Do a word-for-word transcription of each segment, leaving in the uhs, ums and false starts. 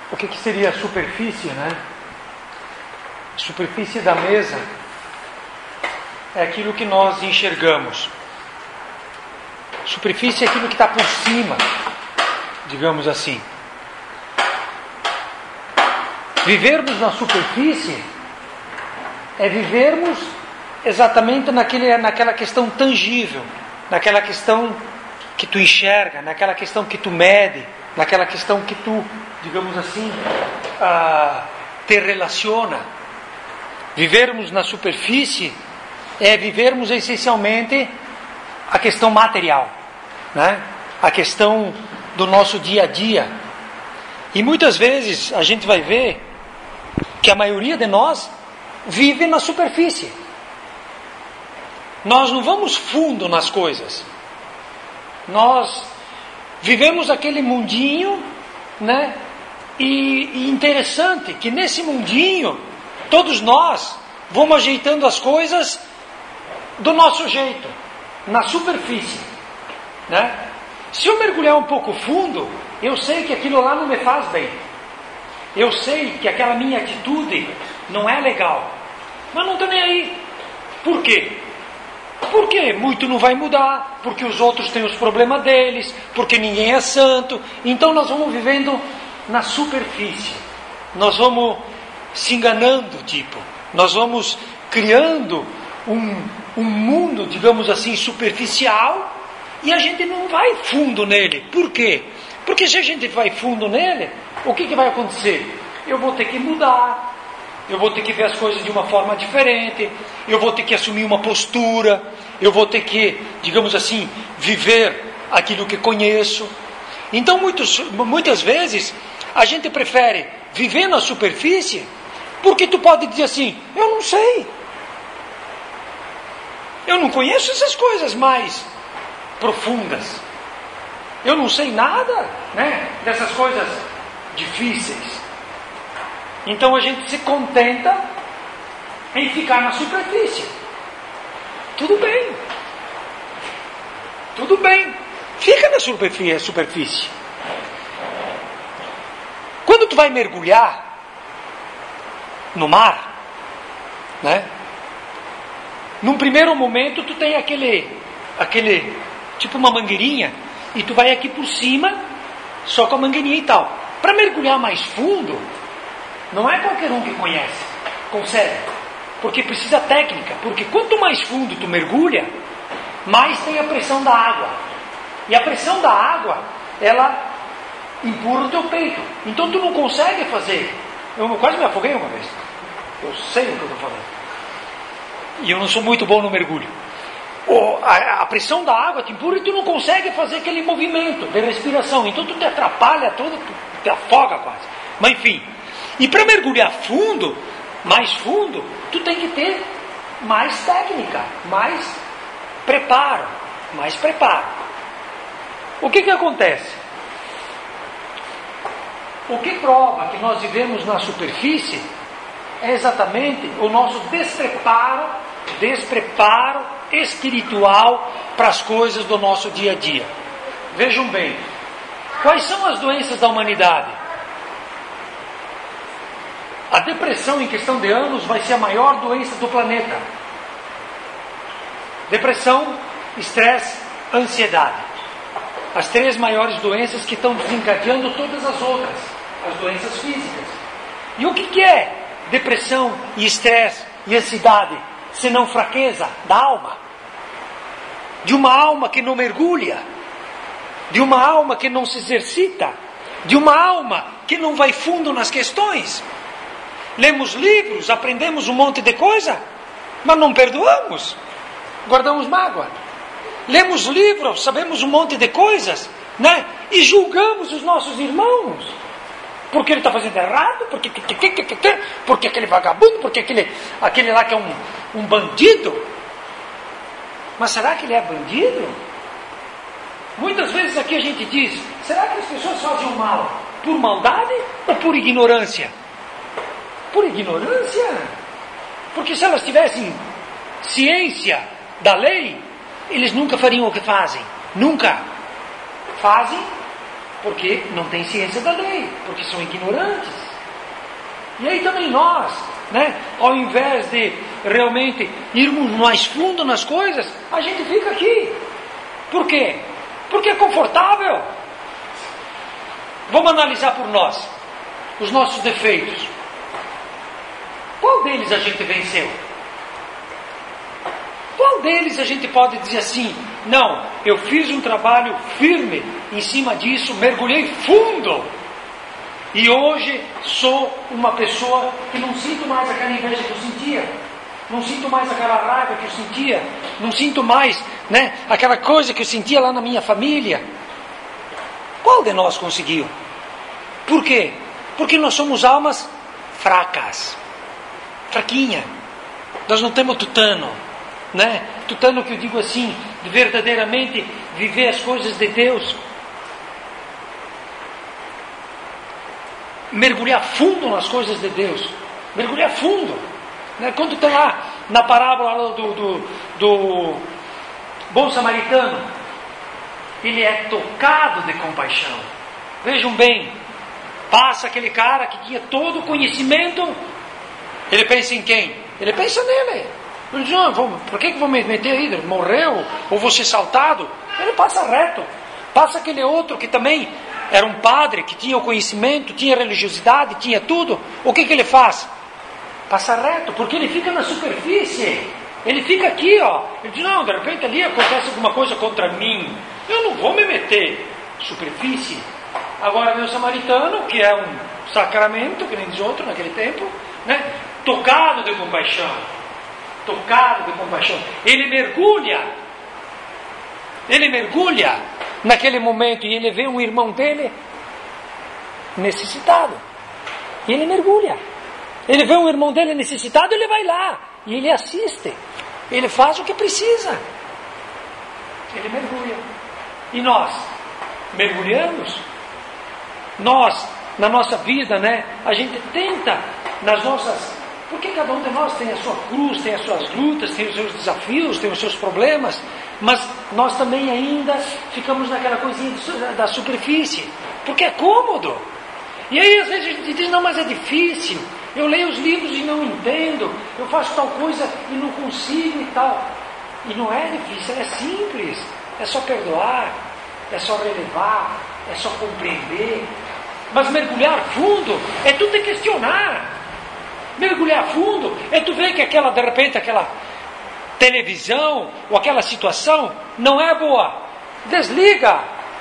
o que, que seria a superfície, né? A superfície da mesa é aquilo que nós enxergamos. Superfície é aquilo que está por cima, digamos assim. Vivermos na superfície é vivermos exatamente naquele, naquela questão tangível, naquela questão que tu enxerga, naquela questão que tu mede, naquela questão que tu, digamos assim, ah, te relaciona. Vivermos na superfície é vivermos essencialmente a questão material, né? A questão do nosso dia a dia. E muitas vezes a gente vai ver que a maioria de nós vive na superfície. Nós não vamos fundo nas coisas. Nós vivemos aquele mundinho, né? E, e interessante que nesse mundinho todos nós vamos ajeitando as coisas do nosso jeito, na superfície, né? Se eu mergulhar um pouco fundo, eu sei que aquilo lá não me faz bem. Eu sei que aquela minha atitude não é legal. Mas não estou nem aí. Por quê? Porque muito não vai mudar, porque os outros têm os problemas deles, porque ninguém é santo. Então nós vamos vivendo na superfície. Nós vamos se enganando, tipo. Nós vamos criando um, um mundo, digamos assim, superficial, e a gente não vai fundo nele. Por quê? Porque se a gente vai fundo nele, o que, que vai acontecer? Eu vou ter que mudar, eu vou ter que ver as coisas de uma forma diferente, eu vou ter que assumir uma postura, eu vou ter que, digamos assim, viver aquilo que conheço. Então, muitos, muitas vezes, a gente prefere viver na superfície, porque tu pode dizer assim, eu não sei. Eu não conheço essas coisas mais profundas. Eu não sei nada, né, dessas coisas difíceis. Então a gente se contenta em ficar na superfície. Tudo bem. Tudo bem. Fica na superfície. superfície. Quando tu vai mergulhar no mar, né? Num primeiro momento tu tem aquele, aquele tipo uma mangueirinha e tu vai aqui por cima só com a mangueirinha e tal. Para mergulhar mais fundo, não é qualquer um que conhece, consegue, porque precisa técnica, porque quanto mais fundo tu mergulha, mais tem a pressão da água, e a pressão da água, ela empurra o teu peito, então tu não consegue fazer. Eu quase me afoguei uma vez, eu sei o que eu estou falando, e eu não sou muito bom no mergulho. A, a pressão da água te empurra e tu não consegue fazer aquele movimento de respiração, então tu te atrapalha todo, tu te afoga quase, mas enfim. E para mergulhar fundo, mais fundo, tu tem que ter mais técnica, mais preparo, mais preparo. O que que acontece? O que prova que nós vivemos na superfície é exatamente o nosso despreparo, despreparo espiritual para as coisas do nosso dia a dia. Vejam bem, quais são as doenças da humanidade? A depressão em questão de anos vai ser a maior doença do planeta. Depressão, estresse, ansiedade. As três maiores doenças que estão desencadeando todas as outras, as doenças físicas. E o que, que é depressão e estresse e ansiedade, senão fraqueza da alma? De uma alma que não mergulha, de uma alma que não se exercita, de uma alma que não vai fundo nas questões. Lemos livros, aprendemos um monte de coisa, mas não perdoamos, guardamos mágoa. Lemos livros, sabemos um monte de coisas, né? E julgamos os nossos irmãos, porque ele está fazendo errado, porque, porque aquele vagabundo, porque aquele, aquele lá que é um, um bandido. Mas será que ele é bandido? Muitas vezes aqui a gente diz, será que as pessoas fazem o mal por maldade ou por ignorância? Por ignorância. Porque se elas tivessem ciência da lei, eles nunca fariam o que fazem. Nunca. Fazem Porque não tem ciência da lei, porque são ignorantes. E aí também nós, né, ao invés de realmente irmos mais fundo nas coisas, a gente fica aqui. Por quê? Porque é confortável. Vamos analisar por nós os nossos defeitos. Qual deles a gente venceu? Qual deles a gente pode dizer assim, não, eu fiz um trabalho firme em cima disso, mergulhei fundo, e hoje sou uma pessoa que não sinto mais aquela inveja que eu sentia, não sinto mais aquela raiva que eu sentia, não sinto mais, né, aquela coisa que eu sentia lá na minha família. Qual de nós conseguiu? Por quê? Porque nós somos almas fracas, fraquinha, nós não temos tutano, né? Tutano que eu digo assim, de verdadeiramente viver as coisas de Deus, mergulhar fundo nas coisas de Deus, mergulhar fundo, né? Quando está lá na parábola do, do, do bom samaritano, ele é tocado de compaixão. Vejam bem, passa aquele cara que tinha todo o conhecimento, ele pensa em quem? Ele pensa nele. Ele diz, não, vou, por que, que vou me meter aí? Ele morreu? Ou vou ser saltado? Ele passa reto. Passa aquele outro que também era um padre, que tinha o conhecimento, tinha religiosidade, tinha tudo. O que, que ele faz? Passa reto, porque ele fica na superfície. Ele fica aqui, ó. Ele diz, não, de repente ali acontece alguma coisa contra mim. Eu não vou me meter. Superfície. Agora vem o samaritano, que é um sacramento, que nem diz outro naquele tempo, né? Tocado de compaixão. Tocado de compaixão. Ele mergulha. Ele mergulha naquele momento e ele vê um irmão dele necessitado. E ele mergulha. Ele vê um irmão dele necessitado, ele vai lá. E ele assiste. Ele faz o que precisa. Ele mergulha. E nós mergulhamos. Nós, na nossa vida, né, a gente tenta, nas nossas... Porque cada um de nós tem a sua cruz, tem as suas lutas, tem os seus desafios, tem os seus problemas, mas nós também ainda ficamos naquela coisinha da superfície, porque é cômodo. E aí às vezes a gente diz, não, mas é difícil, eu leio os livros e não entendo, eu faço tal coisa e não consigo e tal. E não é difícil, é simples, é só perdoar, é só relevar, é só compreender. Mas mergulhar fundo é tu te questionar. Mergulhar fundo é tu ver que aquela, de repente, aquela televisão ou aquela situação não é boa. Desliga.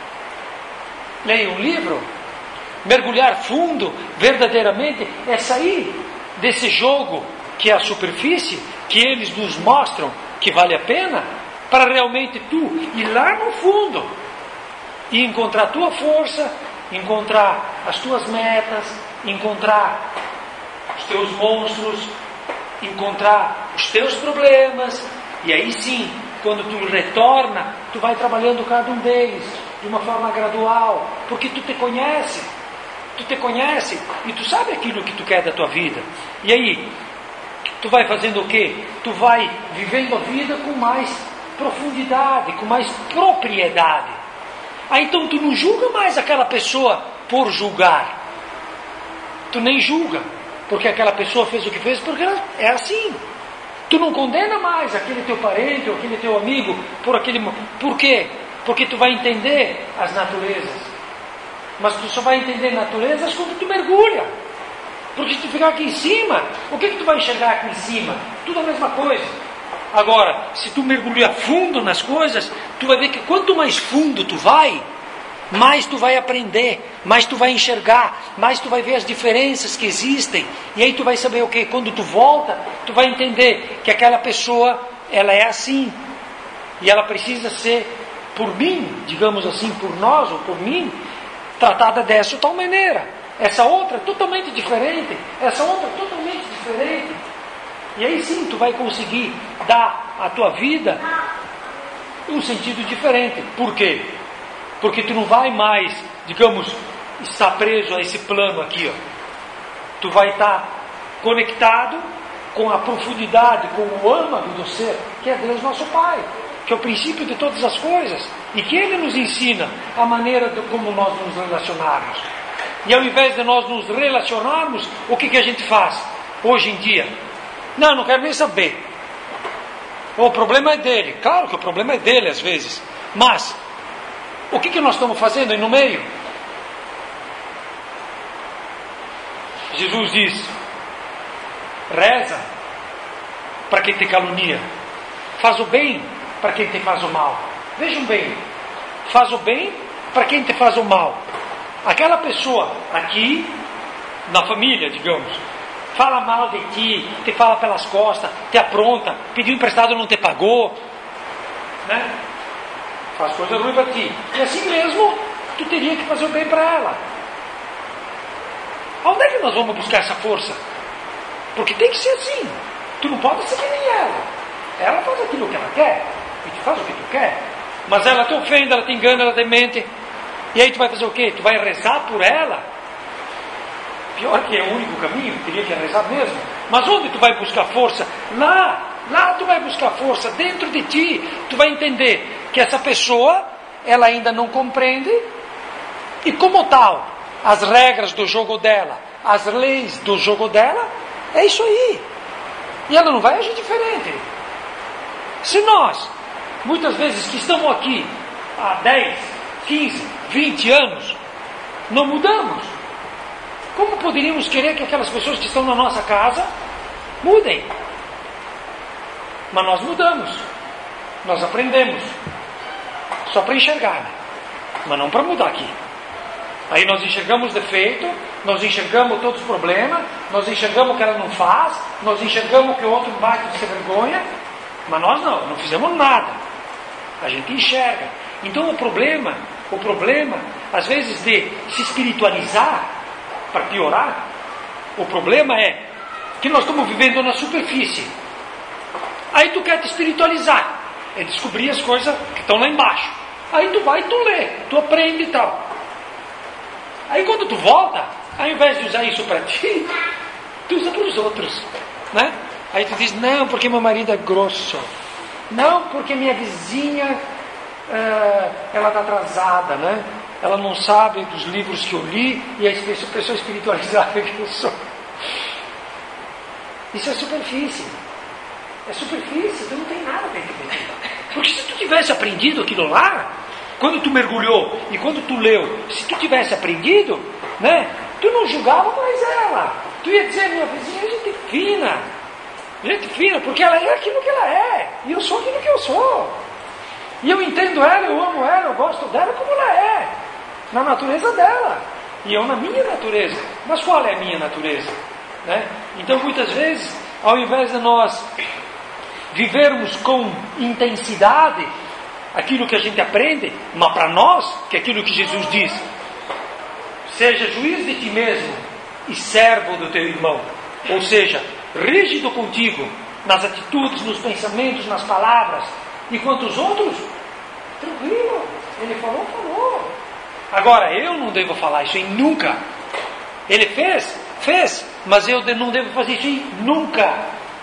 Leia um livro. Mergulhar fundo, verdadeiramente, é sair desse jogo que é a superfície, que eles nos mostram que vale a pena, para realmente tu ir lá no fundo e encontrar a tua força, encontrar as tuas metas, encontrar os teus monstros, encontrar os teus problemas, e aí sim, quando tu retorna, tu vai trabalhando cada um deles de uma forma gradual, porque tu te conhece, tu te conhece e tu sabe aquilo que tu quer da tua vida. E aí, tu vai fazendo o quê? Tu vai vivendo a vida com mais profundidade, com mais propriedade. Aí então tu não julga mais aquela pessoa por julgar. Tu nem julga, porque aquela pessoa fez o que fez, porque ela é assim. Tu não condena mais aquele teu parente ou aquele teu amigo por aquele... Por quê? Porque tu vai entender as naturezas. Mas tu só vai entender naturezas quando tu mergulha. Porque se tu ficar aqui em cima, o que, que tu vai enxergar aqui em cima? Tudo a mesma coisa. Agora, se tu mergulhar fundo nas coisas, tu vai ver que quanto mais fundo tu vai, mais tu vai aprender, mais tu vai enxergar, mais tu vai ver as diferenças que existem. E aí tu vai saber o que? Quando tu volta, tu vai entender que aquela pessoa, ela é assim. E ela precisa ser, por mim, digamos assim, por nós ou por mim, tratada dessa tal maneira. Essa outra totalmente diferente, essa outra totalmente diferente. E aí sim tu vai conseguir dar à tua vida um sentido diferente. Por quê? Porque tu não vai mais, digamos, estar preso a esse plano aqui, ó. Tu vai estar conectado com a profundidade, com o âmago do ser, que é Deus nosso Pai, que é o princípio de todas as coisas. e que Ele nos ensina a maneira de como nós nos relacionarmos. E ao invés de nós nos relacionarmos, o que, que a gente faz hoje em dia? Não, não quero nem saber. O problema é dele. Claro que o problema é dele às vezes. Mas, o que, que nós estamos fazendo aí no meio? Jesus diz: reza para quem te calunia. Faz o bem para quem te faz o mal. Vejam bem. Faz o bem para quem te faz o mal. Aquela pessoa aqui, na família, digamos, fala mal de ti, te fala pelas costas, te apronta, pediu emprestado e não te pagou, né? Faz coisa ruim para ti. E assim mesmo, tu teria que fazer o bem para ela. Onde é que nós vamos buscar essa força? Porque tem que ser assim. Tu não pode ser que nem ela. Ela faz aquilo que ela quer, e tu faz o que tu quer. Mas ela te ofende, ela te engana, ela te mente. E aí tu vai fazer o quê? Tu vai rezar por ela? Pior que é o único caminho, teria que rezar mesmo. Mas onde tu vai buscar força? Lá, lá tu vai buscar força, dentro de ti. Tu vai entender que essa pessoa, ela ainda não compreende, e como tal, as regras do jogo dela, as leis do jogo dela, é isso aí. E ela não vai agir diferente. Se nós, muitas vezes que estamos aqui há dez, quinze, vinte anos, não mudamos, como poderíamos querer que aquelas pessoas que estão na nossa casa mudem? Mas nós mudamos, nós aprendemos, só para enxergar, né? Mas não para mudar aqui. Aí nós enxergamos defeito, nós enxergamos todos os problemas, nós enxergamos o que ela não faz, nós enxergamos que o outro bate de ser vergonha, mas nós não, não fizemos nada. A gente enxerga. Então o problema, o problema, às vezes de se espiritualizar para piorar, o problema é que nós estamos vivendo na superfície. Aí tu quer te espiritualizar, é descobrir as coisas que estão lá embaixo. Aí tu vai e tu lê, tu aprende e tal. Aí quando tu volta, ao invés de usar isso para ti, tu usa para os outros, né? Aí tu diz, não, porque meu marido é grosso. Não, porque minha vizinha, uh, ela está atrasada, né? Ela não sabe dos livros que eu li e a pessoa espiritualizada que eu sou. Isso é superfície. É superfície, tu não tem nada dentro de ti. Porque se tu tivesse aprendido aquilo lá, quando tu mergulhou e quando tu leu, se tu tivesse aprendido, né, tu não julgava mais ela. Tu ia dizer, minha vizinha é gente fina. Gente fina, porque ela é aquilo que ela é. E eu sou aquilo que eu sou. E eu entendo ela, eu amo ela, eu gosto dela como ela é. Na natureza dela. E eu na minha natureza. Mas qual é a minha natureza? Né? Então muitas vezes, ao invés de nós vivermos com intensidade aquilo que a gente aprende, mas para nós, que é aquilo que Jesus diz, seja juiz de ti mesmo e servo do teu irmão. Ou seja, rígido contigo, nas atitudes, nos pensamentos, nas palavras, enquanto os outros, tranquilo, ele falou, falou. Agora, eu não devo falar isso em nunca. Ele fez, fez, mas eu não devo fazer isso em nunca.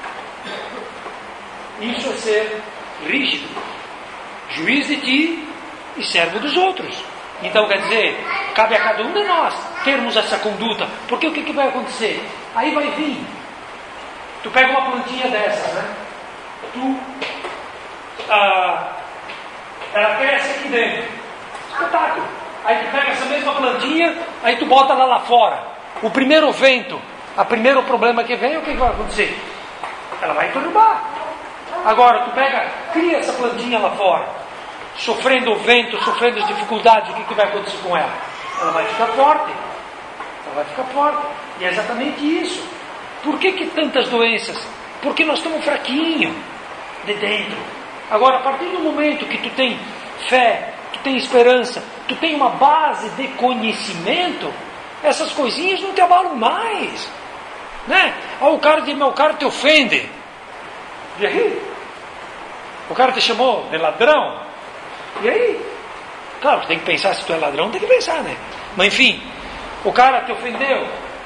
Isso é ser rígido, juiz de ti e servo dos outros. Então quer dizer, cabe a cada um de nós termos essa conduta, porque o que, que vai acontecer? Aí vai vir, tu pega uma plantinha dessas, né? Tu, ah, ela cresce aqui dentro, espetáculo. Aí tu pega essa mesma plantinha, aí tu bota ela lá fora. O primeiro vento, o primeiro problema que vem, o que, que vai acontecer? Ela vai turbar. Agora, tu pega, cria essa plantinha lá fora, sofrendo o vento, sofrendo as dificuldades, o que, que vai acontecer com ela? Ela vai ficar forte. Ela vai ficar forte. E é exatamente isso. Por que, que tantas doenças? Porque nós estamos fraquinhos de dentro. Agora, a partir do momento que tu tem fé, tu tem esperança, tu tem uma base de conhecimento, essas coisinhas não te abalam mais. Né? Ah, o cara diz, meu, o cara te ofende. E aí? O cara te chamou de ladrão. E aí? Claro, tem que pensar, se tu é ladrão, tem que pensar, né? Mas enfim, o cara te ofendeu.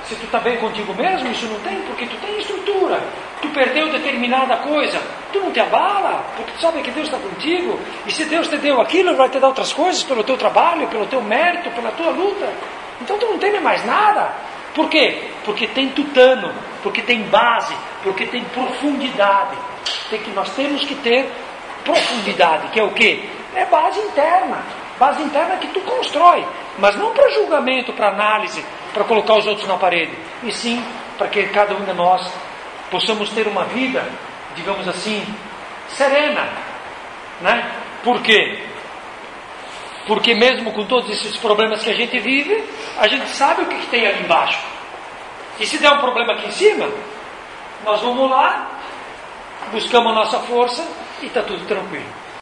se tu está bem contigo mesmo, isso não tem, porque tu tem estrutura. Tu perdeu determinada coisa, tu não te abala, porque tu sabe que Deus está contigo. E se Deus te deu aquilo, Ele vai te dar outras coisas pelo teu trabalho, pelo teu mérito, pela tua luta. Então tu não teme mais nada. Por quê? Porque tem tutano, porque tem base, porque tem profundidade. Tem que, nós temos que ter profundidade, que é o quê? É base interna. Base interna que tu constrói, mas não para julgamento, para análise, para colocar os outros na parede, e sim para que cada um de nós possamos ter uma vida, digamos assim, serena, né? Por quê? Porque mesmo com todos esses problemas que a gente vive, a gente sabe o que, que tem ali embaixo. E se der um problema aqui em cima, nós vamos lá, buscamos a nossa força e está tudo tranquilo.